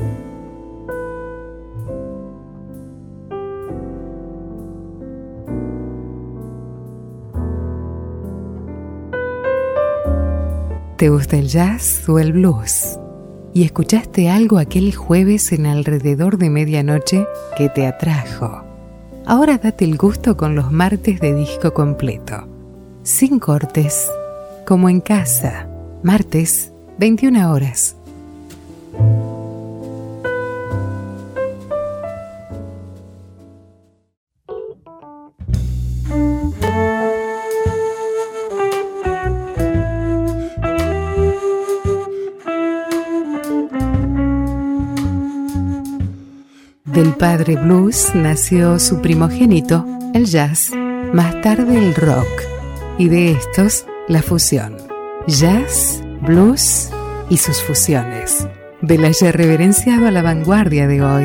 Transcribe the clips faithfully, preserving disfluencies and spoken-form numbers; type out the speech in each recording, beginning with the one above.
¿Te gusta el jazz o el blues? ¿Y escuchaste algo aquel jueves en alrededor de medianoche que te atrajo? Ahora date el gusto con los martes de disco completo. Sin cortes, como en casa. Martes, veintiuna horas. Del padre blues nació su primogénito, el jazz, más tarde el rock, y de estos, la fusión. Jazz, blues y sus fusiones. De la ya reverenciado a la vanguardia de hoy.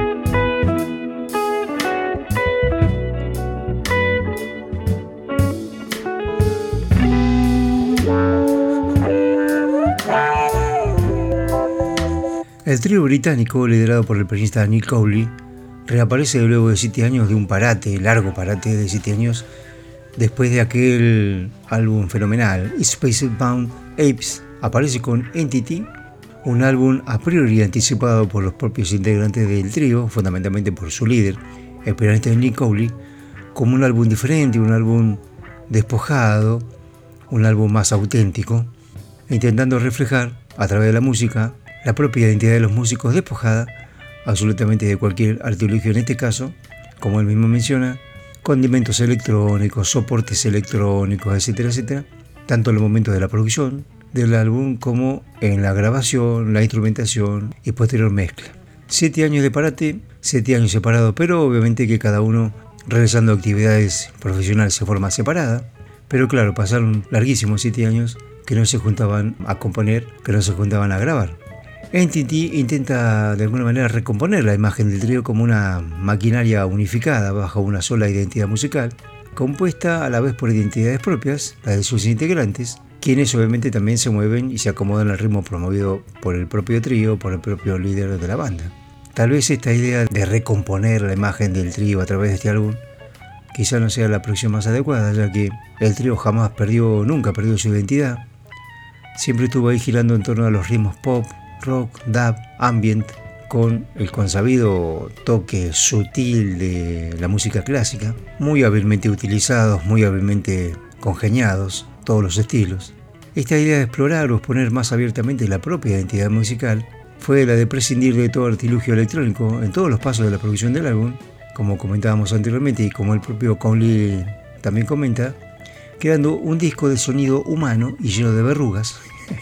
El trío británico, liderado por el pianista Nick Cowley, reaparece luego de siete años de un parate, largo parate de siete años, después de aquel álbum fenomenal, Spacebound Apes. Aparece con Entity, un álbum a priori anticipado por los propios integrantes del trío, fundamentalmente por su líder, el pianista Nick Cowley, como un álbum diferente, un álbum despojado, un álbum más auténtico, intentando reflejar a través de la música la propia identidad de los músicos, despojada absolutamente de cualquier artilugio, en este caso, como él mismo menciona, condimentos electrónicos, soportes electrónicos, etcétera, etcétera, tanto en los momentos de la producción del álbum como en la grabación, la instrumentación y posterior mezcla. Siete años de parate, siete años separados, pero obviamente que cada uno realizando actividades profesionales de forma separada, pero claro, pasaron larguísimos siete años que no se juntaban a componer, que no se juntaban a grabar. Entity intenta de alguna manera recomponer la imagen del trío como una maquinaria unificada bajo una sola identidad musical, compuesta a la vez por identidades propias, las de sus integrantes, quienes obviamente también se mueven y se acomodan al ritmo promovido por el propio trío, por el propio líder de la banda. Tal vez esta idea de recomponer la imagen del trío a través de este álbum quizá no sea la próxima más adecuada, ya que el trío jamás perdió, nunca perdió su identidad. Siempre estuvo ahí girando en torno a los ritmos pop, rock, dub, ambient, con el consabido toque sutil de la música clásica, muy hábilmente utilizados, muy hábilmente congeniados, todos los estilos. Esta idea de explorar o exponer más abiertamente la propia identidad musical fue la de prescindir de todo artilugio electrónico en todos los pasos de la producción del álbum, como comentábamos anteriormente y como el propio Cowley también comenta, creando un disco de sonido humano y lleno de verrugas,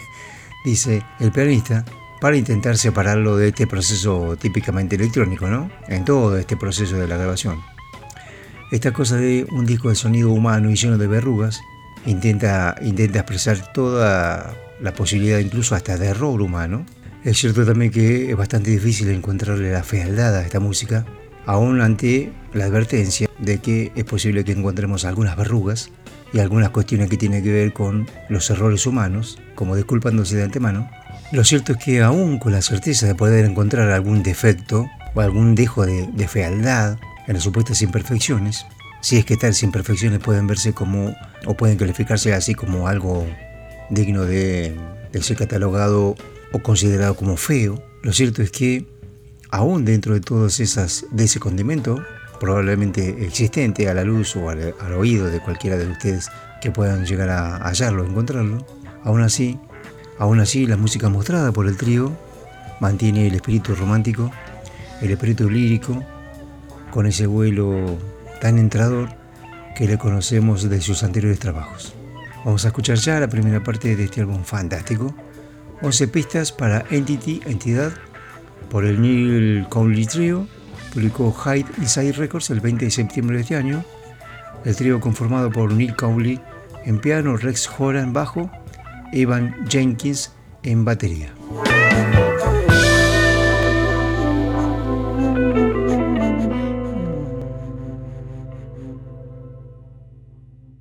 dice el pianista, para intentar separarlo de este proceso típicamente electrónico, ¿no? En todo este proceso de la grabación. Esta cosa de un disco de sonido humano y lleno de verrugas intenta, intenta expresar toda la posibilidad incluso hasta de error humano. Es cierto también que es bastante difícil encontrarle la fealdad a esta música, aún ante la advertencia de que es posible que encontremos algunas verrugas y algunas cuestiones que tienen que ver con los errores humanos, como disculpándose de antemano. Lo cierto es que aún con la certeza de poder encontrar algún defecto o algún dejo de, de fealdad en las supuestas imperfecciones, si es que tales imperfecciones pueden verse como, o pueden calificarse así como algo digno de, de ser catalogado o considerado como feo, lo cierto es que aún dentro de todas esas, de ese condimento, probablemente existente a la luz o al, al oído de cualquiera de ustedes que puedan llegar a hallarlo, a encontrarlo, aún así, Aún así, la música mostrada por el trío mantiene el espíritu romántico, el espíritu lírico, con ese vuelo tan entrador que le conocemos de sus anteriores trabajos. Vamos a escuchar ya la primera parte de este álbum fantástico, once pistas para Entity, Entidad, por el Neil Cowley Trio, publicó Hide Inside Records el veinte de septiembre de este año. El trío conformado por Neil Cowley en piano, Rex Horan en bajo, Evan Jenkins en batería.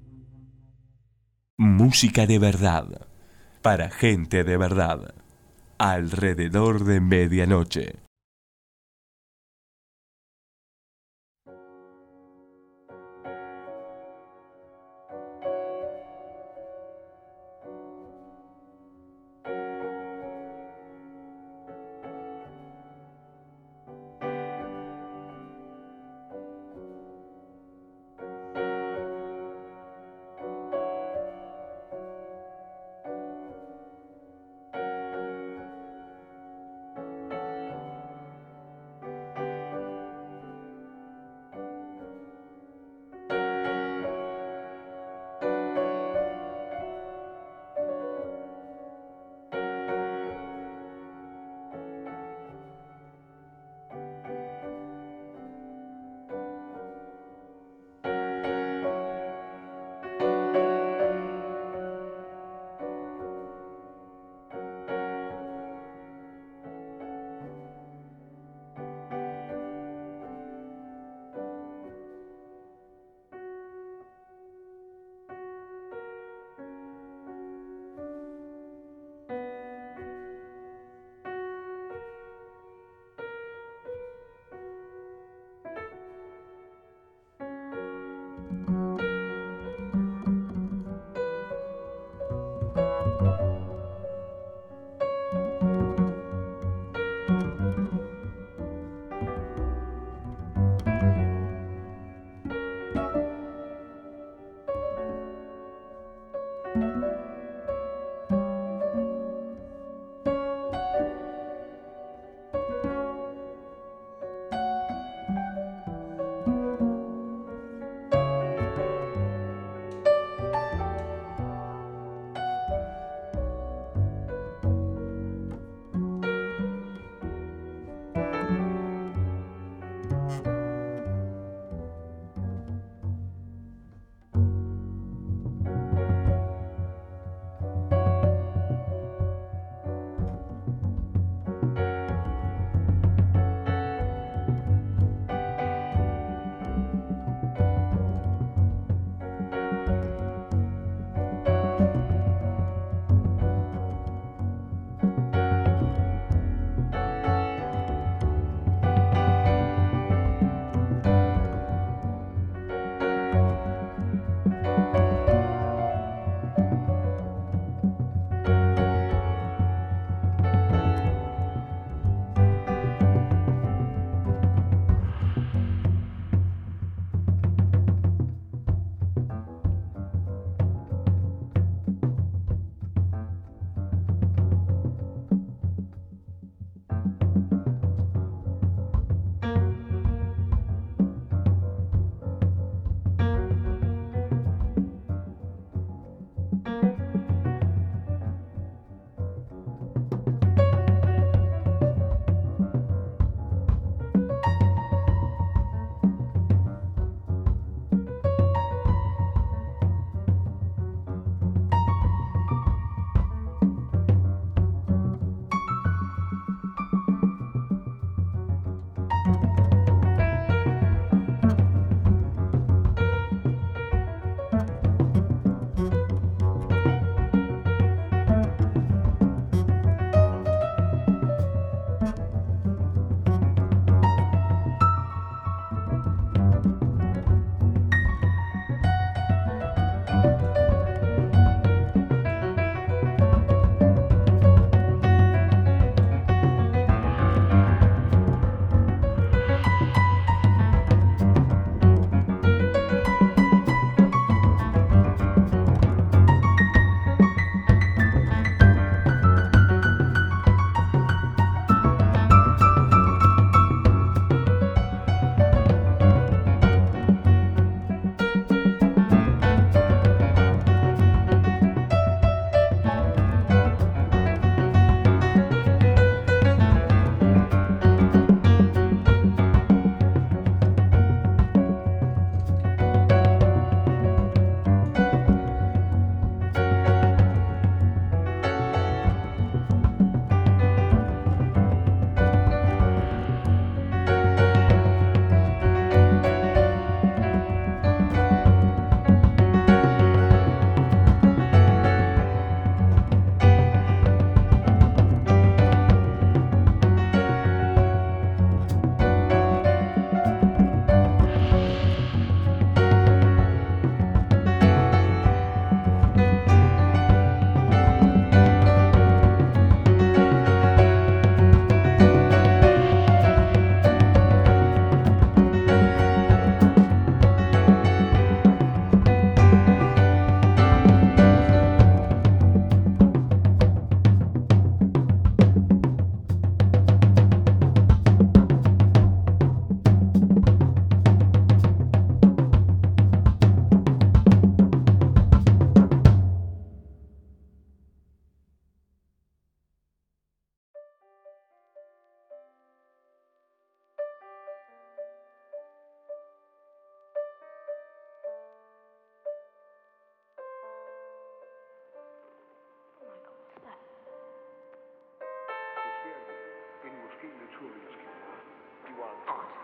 Música de verdad, para gente de verdad. Alrededor de medianoche.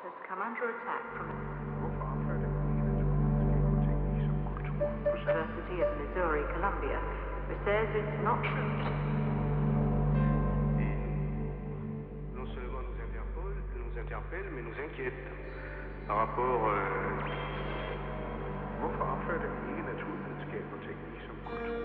has come under attack from University of Missouri, Columbia, who says it's not true. Non seulement nous interpelle, nous interpelle, mais nous inquiète par rapport øh, hvorfor opfører den ikke naturvidenskab og teknik som kultur?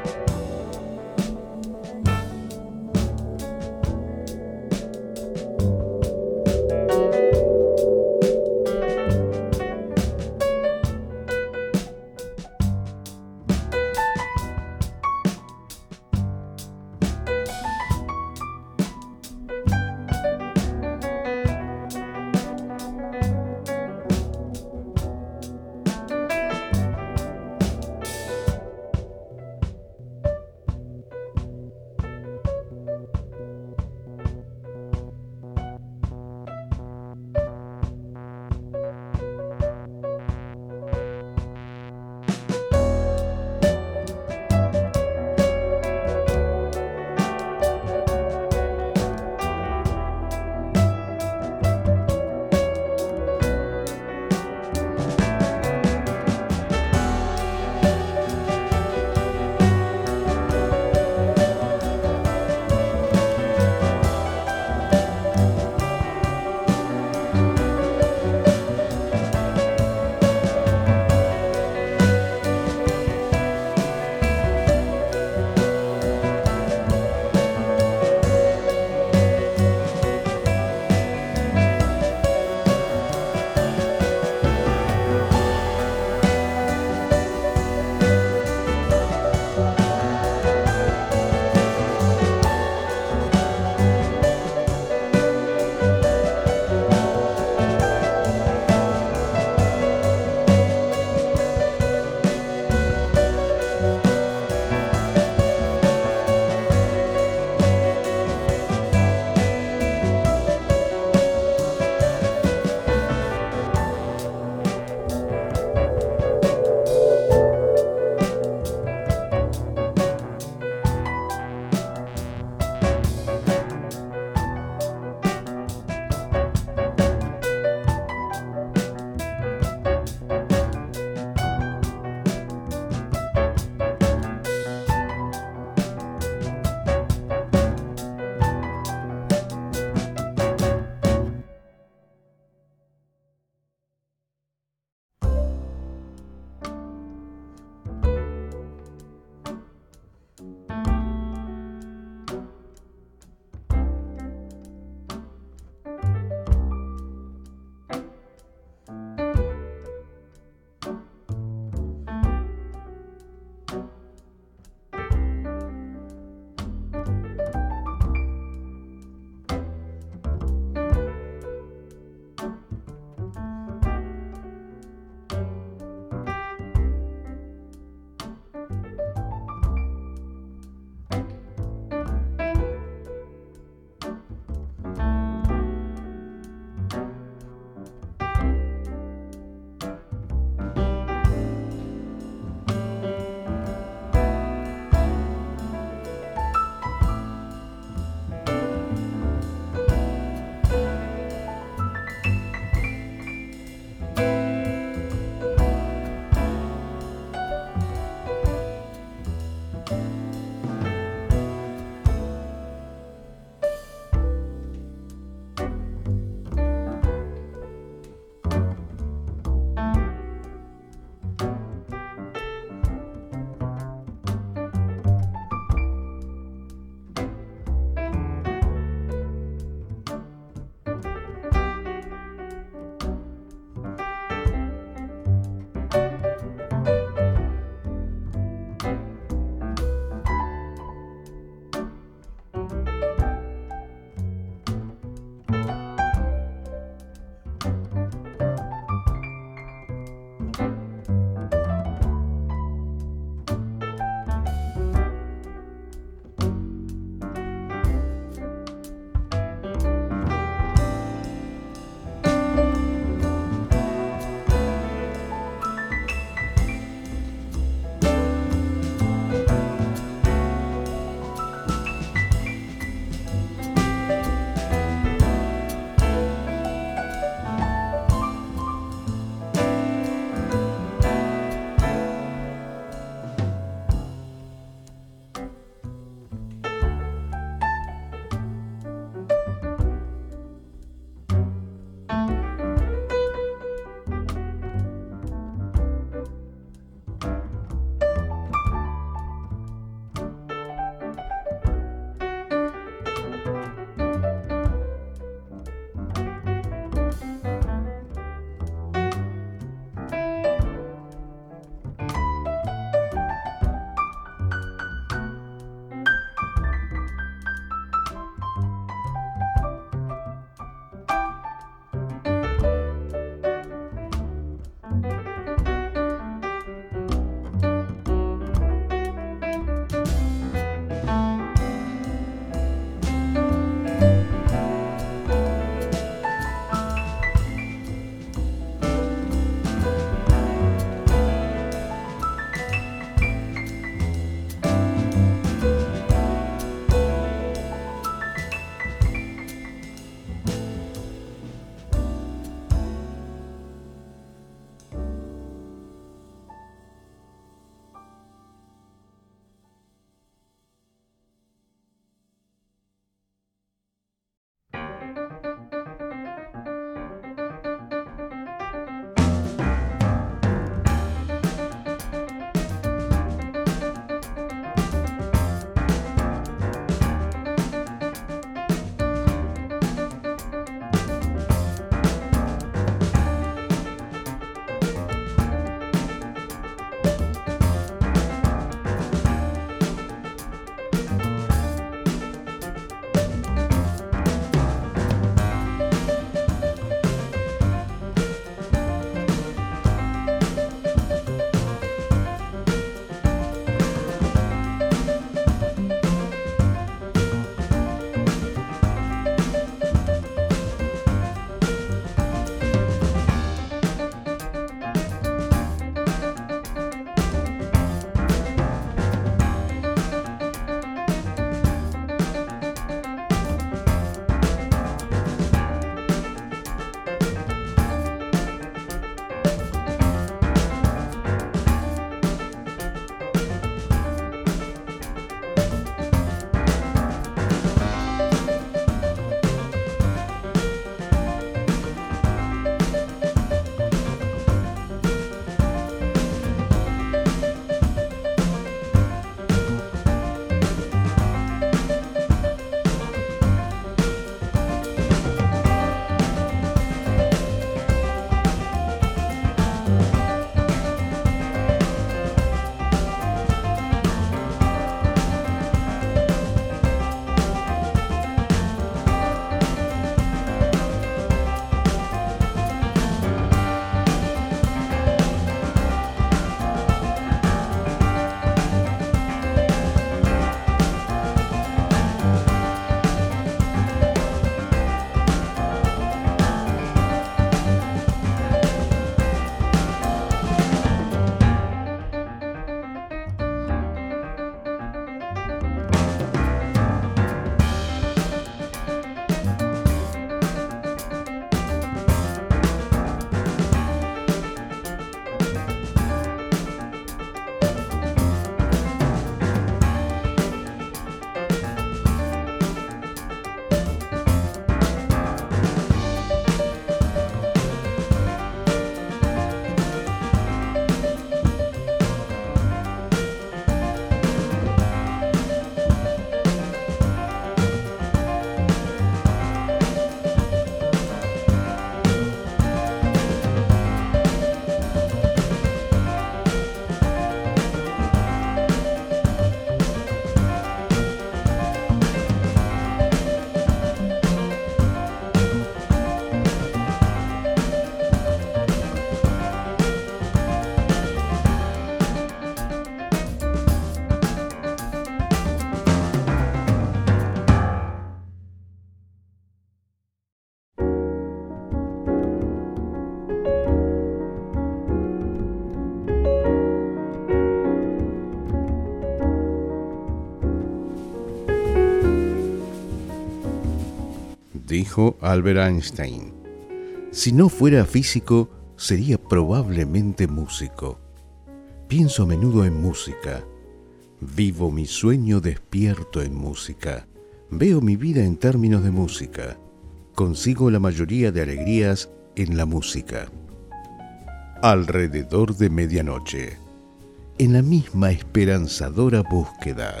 Dijo Albert Einstein: si no fuera físico, sería probablemente músico. Pienso a menudo en música. Vivo mi sueño despierto en música. Veo mi vida en términos de música. Consigo la mayoría de alegrías en la música. Alrededor de medianoche. En la misma esperanzadora búsqueda.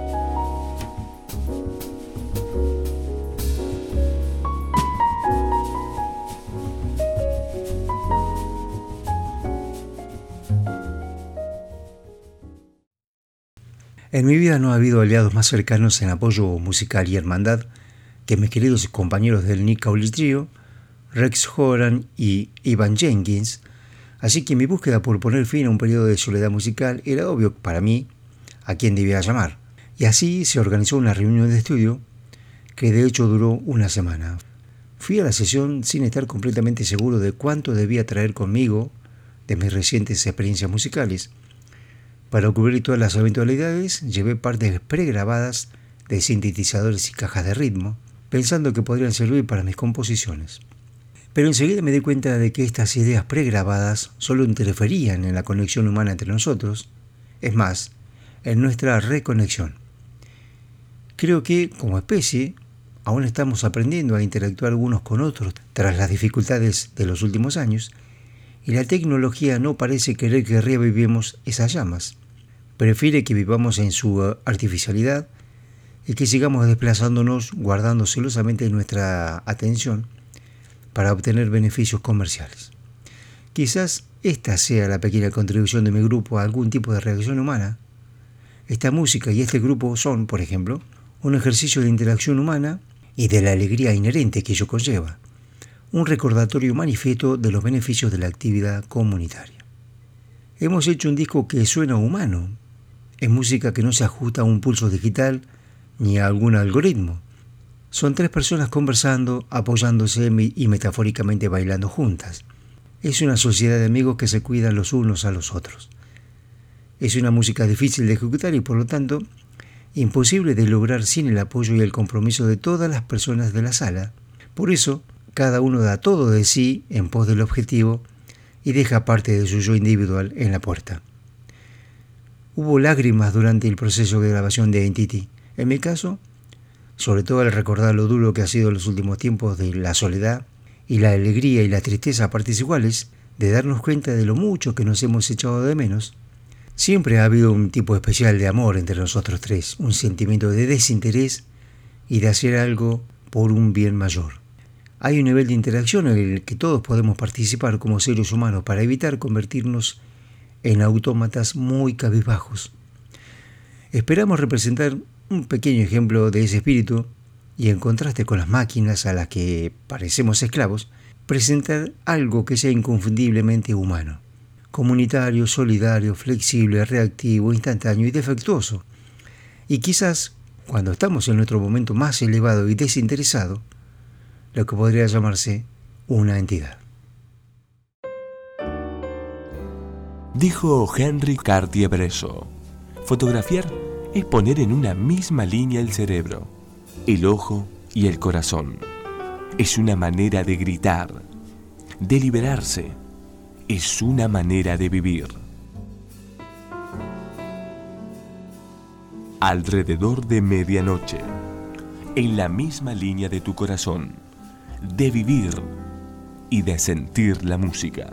En mi vida no ha habido aliados más cercanos en apoyo musical y hermandad que mis queridos compañeros del Nick Cowley Trio, Rex Horan y Ivan Jenkins, así que mi búsqueda por poner fin a un periodo de soledad musical era obvio para mí a quién debía llamar. Y así se organizó una reunión de estudio que de hecho duró una semana. Fui a la sesión sin estar completamente seguro de cuánto debía traer conmigo de mis recientes experiencias musicales. Para cubrir todas las eventualidades, llevé partes pregrabadas de sintetizadores y cajas de ritmo, pensando que podrían servir para mis composiciones. Pero enseguida me di cuenta de que estas ideas pregrabadas solo interferían en la conexión humana entre nosotros, es más, en nuestra reconexión. Creo que, como especie, aún estamos aprendiendo a interactuar unos con otros tras las dificultades de los últimos años, y la tecnología no parece querer que revivamos esas llamas. Prefiere que vivamos en su artificialidad y que sigamos desplazándonos guardando celosamente nuestra atención para obtener beneficios comerciales. Quizás esta sea la pequeña contribución de mi grupo a algún tipo de reacción humana. Esta música y este grupo son, por ejemplo, un ejercicio de interacción humana y de la alegría inherente que ello conlleva. Un recordatorio manifiesto de los beneficios de la actividad comunitaria. Hemos hecho un disco que suena humano. Es música que no se ajusta a un pulso digital ni a algún algoritmo. Son tres personas conversando, apoyándose y metafóricamente bailando juntas. Es una sociedad de amigos que se cuidan los unos a los otros. Es una música difícil de ejecutar y por lo tanto imposible de lograr sin el apoyo y el compromiso de todas las personas de la sala. Por eso, cada uno da todo de sí en pos del objetivo y deja parte de su yo individual en la puerta. Hubo lágrimas durante el proceso de grabación de Entity. En mi caso, sobre todo al recordar lo duro que ha sido los últimos tiempos de la soledad y la alegría y la tristeza a partes iguales, de darnos cuenta de lo mucho que nos hemos echado de menos. Siempre ha habido un tipo especial de amor entre nosotros tres, un sentimiento de desinterés y de hacer algo por un bien mayor. Hay un nivel de interacción en el que todos podemos participar como seres humanos para evitar convertirnos en autómatas muy cabizbajos. Esperamos representar un pequeño ejemplo de ese espíritu y, en contraste con las máquinas a las que parecemos esclavos, presentar algo que sea inconfundiblemente humano, comunitario, solidario, flexible, reactivo, instantáneo y defectuoso. Y quizás, cuando estamos en nuestro momento más elevado y desinteresado, lo que podría llamarse una entidad. Dijo Henry Cartier-Bresson: fotografiar es poner en una misma línea el cerebro, el ojo y el corazón. Es una manera de gritar, de liberarse. Es una manera de vivir. Alrededor de medianoche, en la misma línea de tu corazón, de vivir y de sentir la música.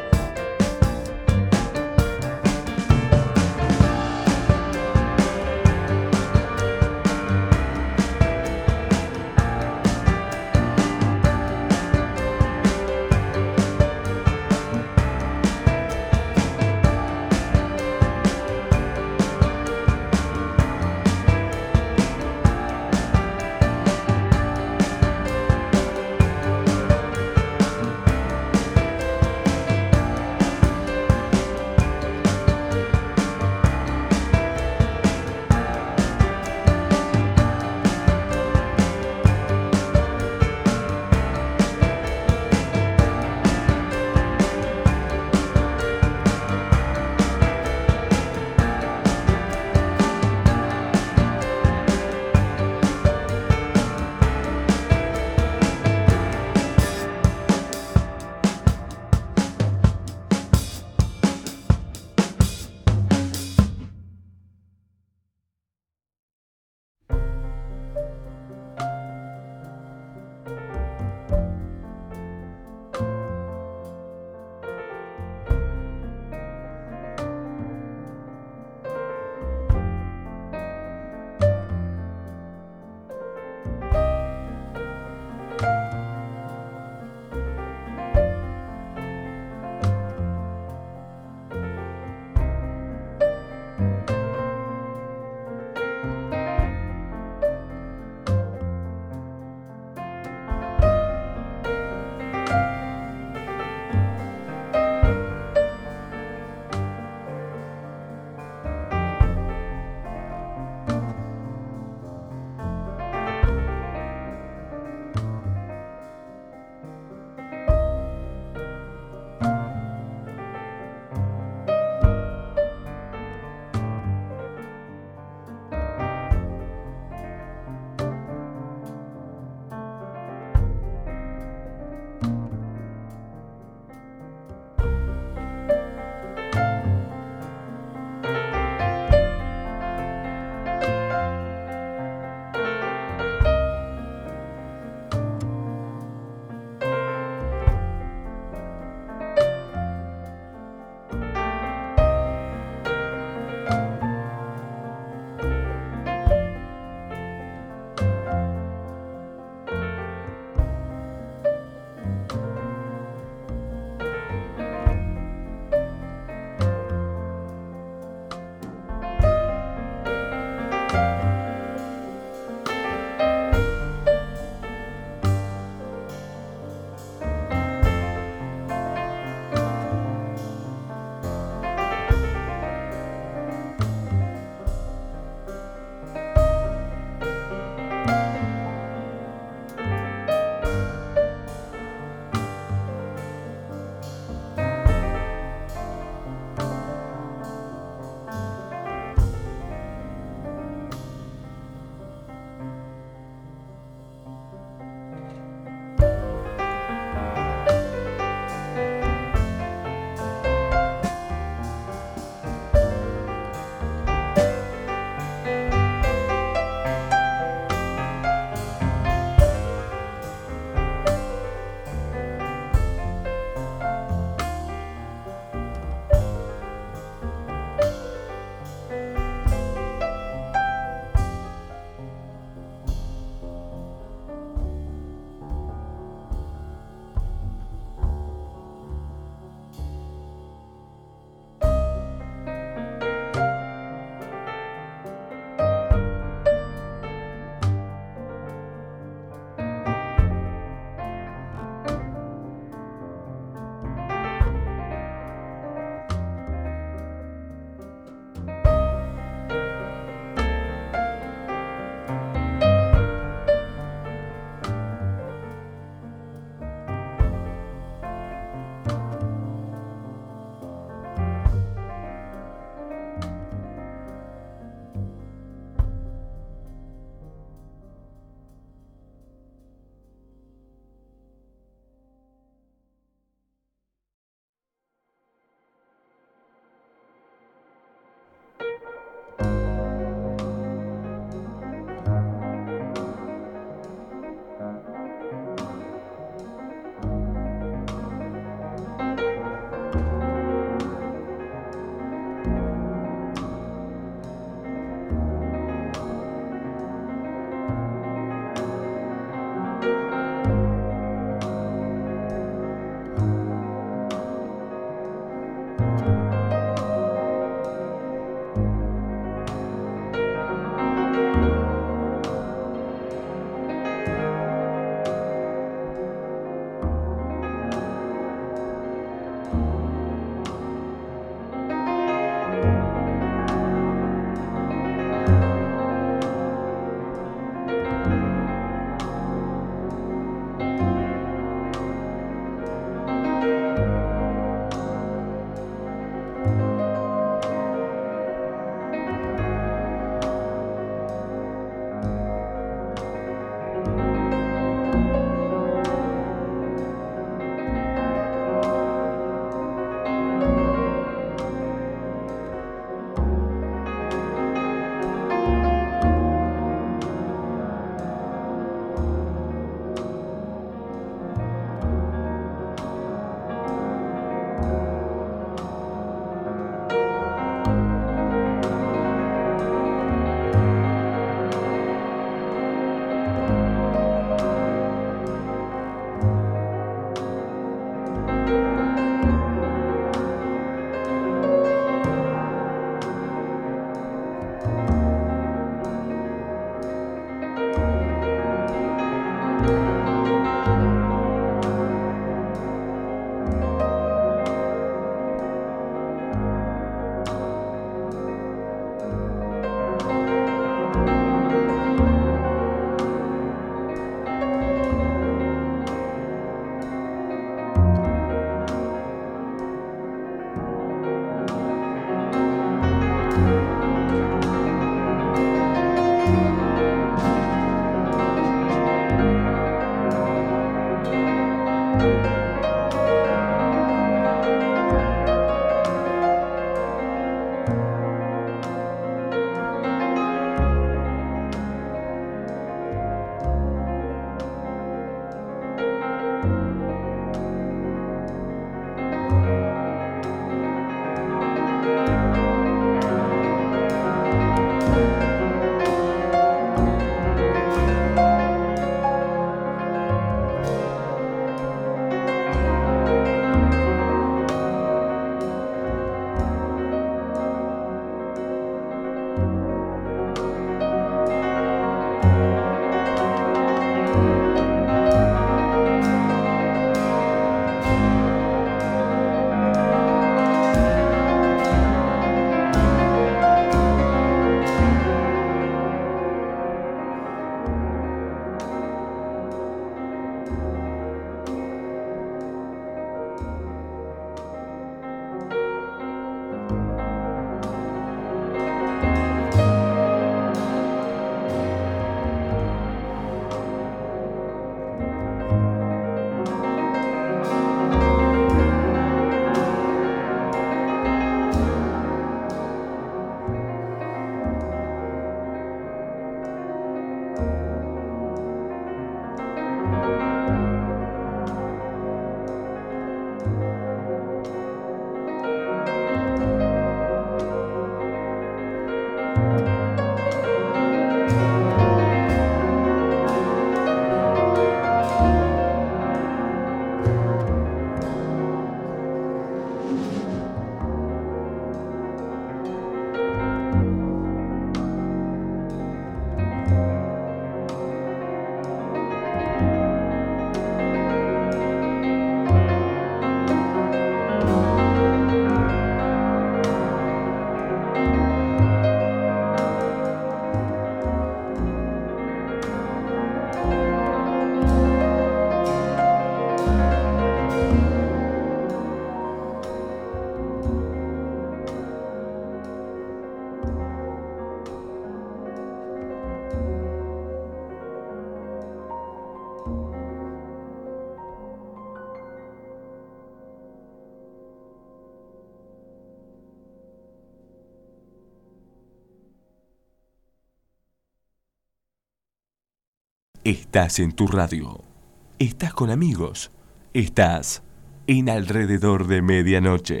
Estás en tu radio. Estás con amigos. Estás en Alrededor de Medianoche.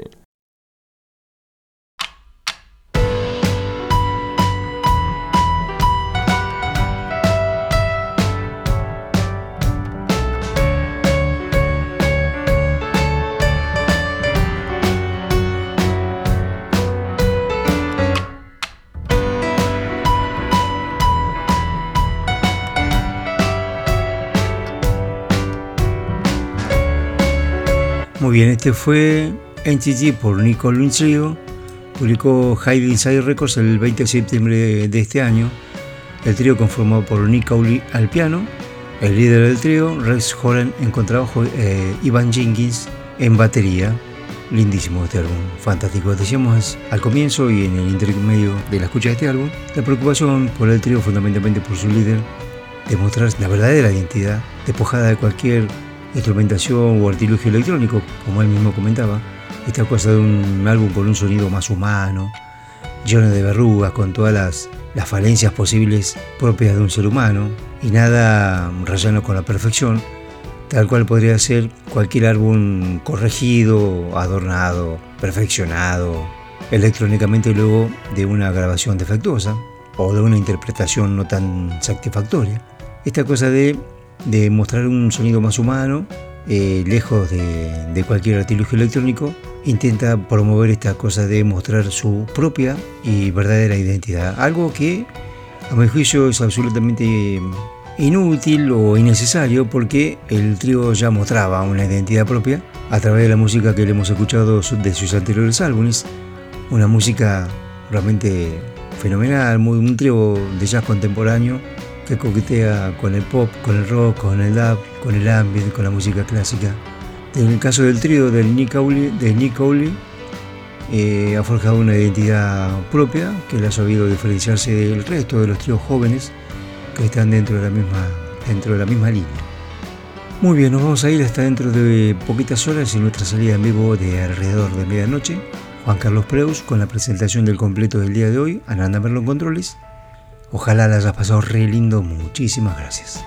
Muy bien, este fue N T G por Nick Cowley Trio. Publicó Hide Inside Records el veinte de septiembre de este año. El trío conformado por Nick Cowley al piano, el líder del trío, Rex Horan en contrabajo, eh, Ivan Jenkins en batería. Lindísimo este álbum, fantástico. Decíamos al comienzo y en el intermedio de la escucha de este álbum, la preocupación por el trío fundamentalmente por su líder, demostrar la verdadera identidad, despojada de cualquier instrumentación o artilugio electrónico, como él mismo comentaba. Esta cosa de un álbum con un sonido más humano, lleno de verrugas, con todas las, las falencias posibles propias de un ser humano, y nada rayano con la perfección, tal cual podría ser cualquier álbum corregido, adornado, perfeccionado electrónicamente luego de una grabación defectuosa o de una interpretación no tan satisfactoria. Esta cosa de de mostrar un sonido más humano, eh, lejos de, de cualquier artilugio electrónico, intenta promover esta cosa de mostrar su propia y verdadera identidad, algo que a mi juicio es absolutamente inútil o innecesario, porque el trío ya mostraba una identidad propia a través de la música que le hemos escuchado de sus anteriores álbumes, una música realmente fenomenal, muy, un trío de jazz contemporáneo que coquetea con el pop, con el rock, con el dub, con el ambient, con la música clásica. En el caso del trío de Nick Cowley, de Nick Cowley eh, ha forjado una identidad propia que le ha sabido diferenciarse del resto de los tríos jóvenes que están dentro de la misma, dentro de la misma línea. Muy bien, nos vamos a ir hasta dentro de poquitas horas en nuestra salida en vivo de Alrededor de Medianoche. Juan Carlos Preus con la presentación del completo del día de hoy, Ananda Merlo en controles. Ojalá la hayas pasado re lindo. Muchísimas gracias.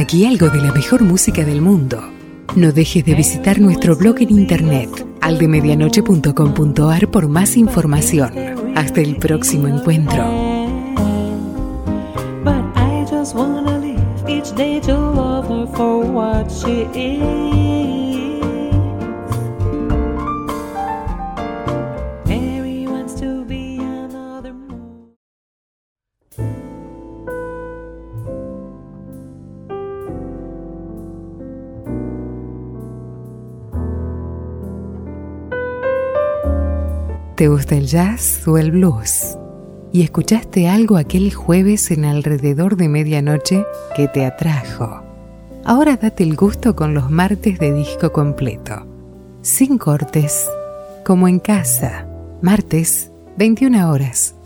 aquí algo de la mejor música del mundo. No dejes de visitar nuestro blog en internet, aldemedianoche punto com punto ar, por más información. Hasta el próximo encuentro. But I just wanna live each day to love her for what she is. Mary wants to be another moon. ¿Te gusta el jazz o el blues? ¿Y escuchaste algo aquel jueves en alrededor de medianoche que te atrajo? Ahora date el gusto con los martes de disco completo. Sin cortes, como en casa. Martes, veintiuna horas.